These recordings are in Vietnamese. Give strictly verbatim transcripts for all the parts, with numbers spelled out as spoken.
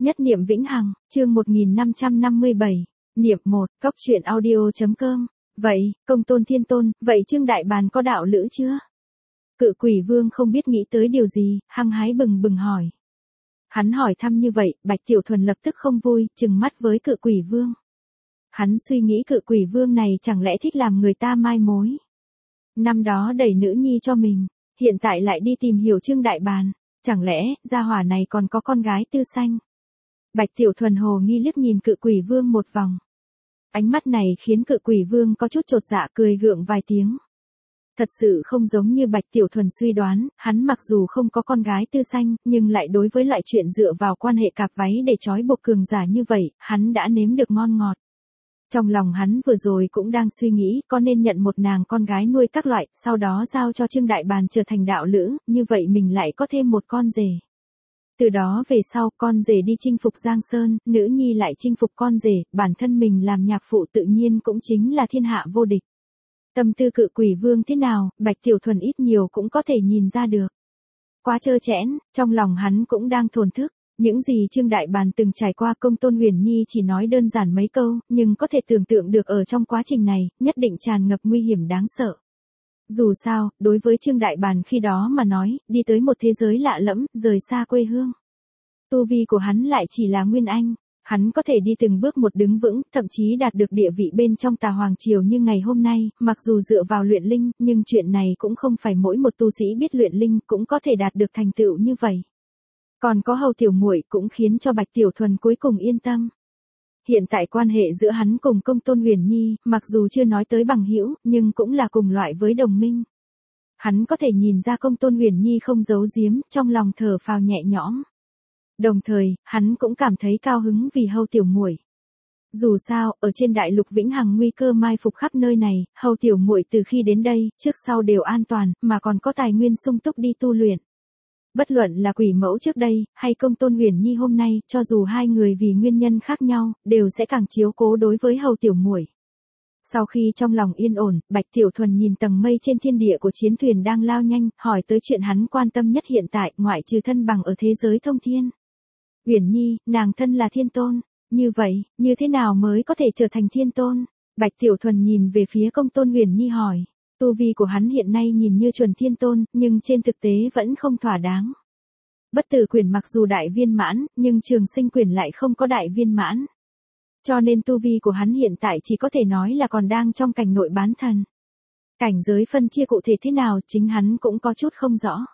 Nhất niệm vĩnh hằng, chương một nghìn năm trăm năm mươi bảy, niệm một, cốc truyện audio.com. Vậy, công tôn thiên tôn, vậy Trương Đại Bàn có đạo lữ chưa? Cự quỷ vương không biết nghĩ tới điều gì, hăng hái bừng bừng hỏi. Hắn hỏi thăm như vậy, Bạch Tiểu Thuần lập tức không vui, trừng mắt với cự quỷ vương. Hắn suy nghĩ cự quỷ vương này chẳng lẽ thích làm người ta mai mối. Năm đó đẩy nữ nhi cho mình, hiện tại lại đi tìm hiểu Trương Đại Bàn, chẳng lẽ gia hỏa này còn có con gái tư sanh. Bạch Tiểu Thuần hồ nghi liếc nhìn cự quỷ vương một vòng. Ánh mắt này khiến cự quỷ vương có chút chột dạ, cười gượng vài tiếng. Thật sự không giống như Bạch Tiểu Thuần suy đoán, hắn mặc dù không có con gái tư sanh, nhưng lại đối với loại chuyện dựa vào quan hệ cạp váy để trói buộc cường giả như vậy, hắn đã nếm được ngon ngọt. Trong lòng hắn vừa rồi cũng đang suy nghĩ có nên nhận một nàng con gái nuôi các loại, sau đó giao cho Trương Đại Bàn trở thành đạo lữ, như vậy mình lại có thêm một con rể. Từ đó về sau, con rể đi chinh phục Giang Sơn, nữ nhi lại chinh phục con rể, bản thân mình làm nhạc phụ tự nhiên cũng chính là thiên hạ vô địch. Tâm tư cự quỷ vương thế nào, Bạch Tiểu Thuần ít nhiều cũng có thể nhìn ra được. Quá trơ trẽn, trong lòng hắn cũng đang thổn thức. Những gì Trương Đại Bàn từng trải qua công tôn huyền nhi chỉ nói đơn giản mấy câu, nhưng có thể tưởng tượng được ở trong quá trình này, nhất định tràn ngập nguy hiểm đáng sợ. Dù sao, đối với Trương Đại Bàn khi đó mà nói, đi tới một thế giới lạ lẫm, rời xa quê hương. Tu vi của hắn lại chỉ là Nguyên Anh, hắn có thể đi từng bước một đứng vững, thậm chí đạt được địa vị bên trong Tà Hoàng Triều như ngày hôm nay, mặc dù dựa vào luyện linh, nhưng chuyện này cũng không phải mỗi một tu sĩ biết luyện linh cũng có thể đạt được thành tựu như vậy. Còn có Hầu tiểu muội cũng khiến cho Bạch Tiểu Thuần cuối cùng yên tâm. Hiện tại quan hệ giữa hắn cùng công tôn huyền nhi, mặc dù chưa nói tới bằng hữu, nhưng cũng là cùng loại với đồng minh. Hắn có thể nhìn ra công tôn huyền nhi không giấu giếm, trong lòng thở phào nhẹ nhõm. Đồng thời, hắn cũng cảm thấy cao hứng vì Hầu tiểu muội. Dù sao, ở trên đại lục vĩnh hằng nguy cơ mai phục khắp nơi này, Hầu tiểu muội từ khi đến đây, trước sau đều an toàn, mà còn có tài nguyên sung túc đi tu luyện. Bất luận là quỷ mẫu trước đây, hay công tôn huyền nhi hôm nay, cho dù hai người vì nguyên nhân khác nhau, đều sẽ càng chiếu cố đối với Hầu tiểu muội. Sau khi trong lòng yên ổn, Bạch Tiểu Thuần nhìn tầng mây trên thiên địa của chiến thuyền đang lao nhanh, hỏi tới chuyện hắn quan tâm nhất hiện tại, ngoại trừ thân bằng ở thế giới thông thiên. Huyền nhi, nàng thân là thiên tôn, như vậy, như thế nào mới có thể trở thành thiên tôn? Bạch Tiểu Thuần nhìn về phía công tôn huyền nhi hỏi. Tu vi của hắn hiện nay nhìn như chuẩn thiên tôn, nhưng trên thực tế vẫn không thỏa đáng. Bất tử quyển mặc dù đại viên mãn, nhưng trường sinh quyển lại không có đại viên mãn. Cho nên tu vi của hắn hiện tại chỉ có thể nói là còn đang trong cảnh nội bán thần. Cảnh giới phân chia cụ thể thế nào chính hắn cũng có chút không rõ.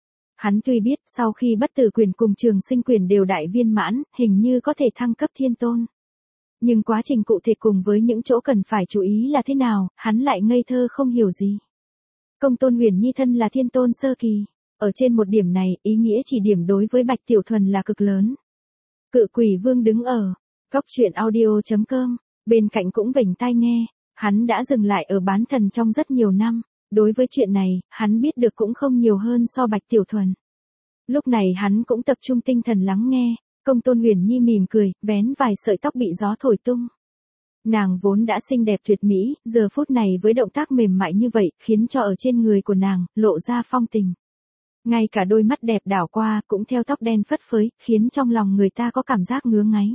Hắn tuy biết sau khi bất tử quyển cùng trường sinh quyển đều đại viên mãn, hình như có thể thăng cấp thiên tôn. Nhưng quá trình cụ thể cùng với những chỗ cần phải chú ý là thế nào, hắn lại ngây thơ không hiểu gì. Công tôn huyền nhi thân là thiên tôn sơ kỳ. Ở trên một điểm này, ý nghĩa chỉ điểm đối với Bạch Tiểu Thuần là cực lớn. Cự quỷ vương đứng ở cốc truyện audio.com, bên cạnh cũng vểnh tai nghe. Hắn đã dừng lại ở bán thần trong rất nhiều năm. Đối với chuyện này, hắn biết được cũng không nhiều hơn so Bạch Tiểu Thuần. Lúc này hắn cũng tập trung tinh thần lắng nghe. Công tôn huyền nhi mỉm cười, vén vài sợi tóc bị gió thổi tung. Nàng vốn đã xinh đẹp tuyệt mỹ, giờ phút này với động tác mềm mại như vậy, khiến cho ở trên người của nàng, lộ ra phong tình. Ngay cả đôi mắt đẹp đảo qua, cũng theo tóc đen phất phới, khiến trong lòng người ta có cảm giác ngứa ngáy.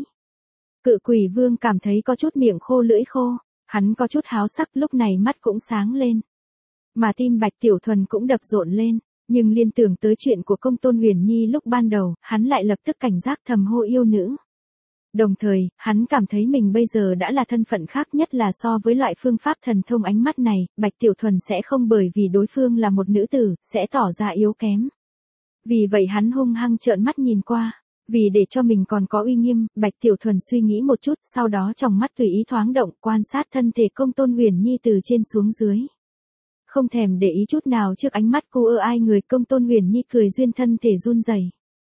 Cự quỷ vương cảm thấy có chút miệng khô lưỡi khô, hắn có chút háo sắc, lúc này mắt cũng sáng lên. Mà tim Bạch Tiểu Thuần cũng đập rộn lên. Nhưng liên tưởng tới chuyện của công tôn huyền nhi lúc ban đầu, hắn lại lập tức cảnh giác thầm hô yêu nữ. Đồng thời, hắn cảm thấy mình bây giờ đã là thân phận khác, nhất là so với loại phương pháp thần thông ánh mắt này, Bạch Tiểu Thuần sẽ không bởi vì đối phương là một nữ tử, sẽ tỏ ra yếu kém. Vì vậy hắn hung hăng trợn mắt nhìn qua. Vì để cho mình còn có uy nghiêm, Bạch Tiểu Thuần suy nghĩ một chút, sau đó trong mắt tùy ý thoáng động, quan sát thân thể công tôn huyền nhi từ trên xuống dưới. Không thèm để ý chút nào trước ánh mắt cô ơ ai người, công tôn huyền nhi cười duyên thân thể run rẩy.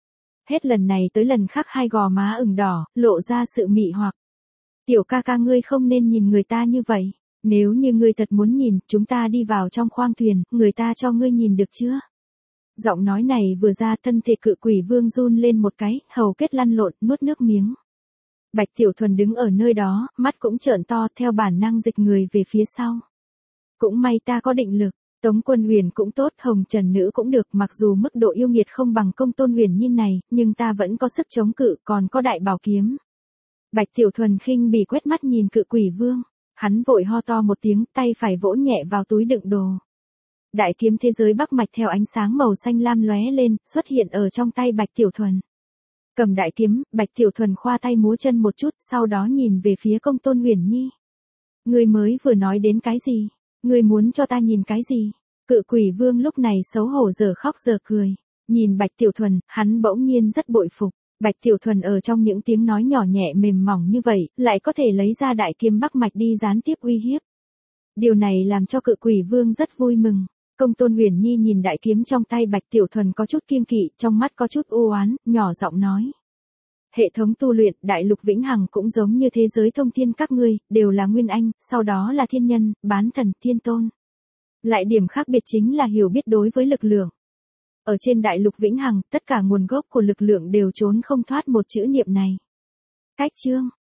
Hết lần này tới lần khác hai gò má ửng đỏ, lộ ra sự mị hoặc. Tiểu ca ca ngươi không nên nhìn người ta như vậy. Nếu như ngươi thật muốn nhìn, chúng ta đi vào trong khoang thuyền, người ta cho ngươi nhìn được chưa? Giọng nói này vừa ra, thân thể cự quỷ vương run lên một cái, hầu kết lăn lộn, nuốt nước miếng. Bạch Tiểu Thuần đứng ở nơi đó, mắt cũng trợn to, theo bản năng dịch người về phía sau. Cũng may ta có định lực, Tống Quân Uyển cũng tốt, Hồng Trần Nữ cũng được, mặc dù mức độ yêu nghiệt không bằng Công Tôn Uyển Nhi này, nhưng ta vẫn có sức chống cự, còn có đại bảo kiếm. Bạch Tiểu Thuần khinh bỉ quét mắt nhìn Cự Quỷ Vương, hắn vội ho to một tiếng, tay phải vỗ nhẹ vào túi đựng đồ. Đại kiếm thế giới Bắc Mạch theo ánh sáng màu xanh lam lóe lên, xuất hiện ở trong tay Bạch Tiểu Thuần. Cầm đại kiếm, Bạch Tiểu Thuần khoa tay múa chân một chút, sau đó nhìn về phía Công Tôn Uyển Nhi. Ngươi mới vừa nói đến cái gì? Ngươi muốn cho ta nhìn cái gì? Cự Quỷ Vương lúc này xấu hổ giờ khóc giờ cười. Nhìn Bạch Tiểu Thuần, hắn bỗng nhiên rất bội phục. Bạch Tiểu Thuần ở trong những tiếng nói nhỏ nhẹ mềm mỏng như vậy, lại có thể lấy ra đại kiếm Bắc Mạch đi gián tiếp uy hiếp. Điều này làm cho Cự Quỷ Vương rất vui mừng. Công Tôn Uyển Nhi nhìn đại kiếm trong tay Bạch Tiểu Thuần có chút kiêng kỵ, trong mắt có chút u oán, nhỏ giọng nói. Hệ thống tu luyện, đại lục vĩnh hằng cũng giống như thế giới thông thiên các ngươi, đều là nguyên anh, sau đó là thiên nhân, bán thần, thiên tôn. Lại điểm khác biệt chính là hiểu biết đối với lực lượng. Ở trên đại lục vĩnh hằng, tất cả nguồn gốc của lực lượng đều trốn không thoát một chữ niệm này. Cách chương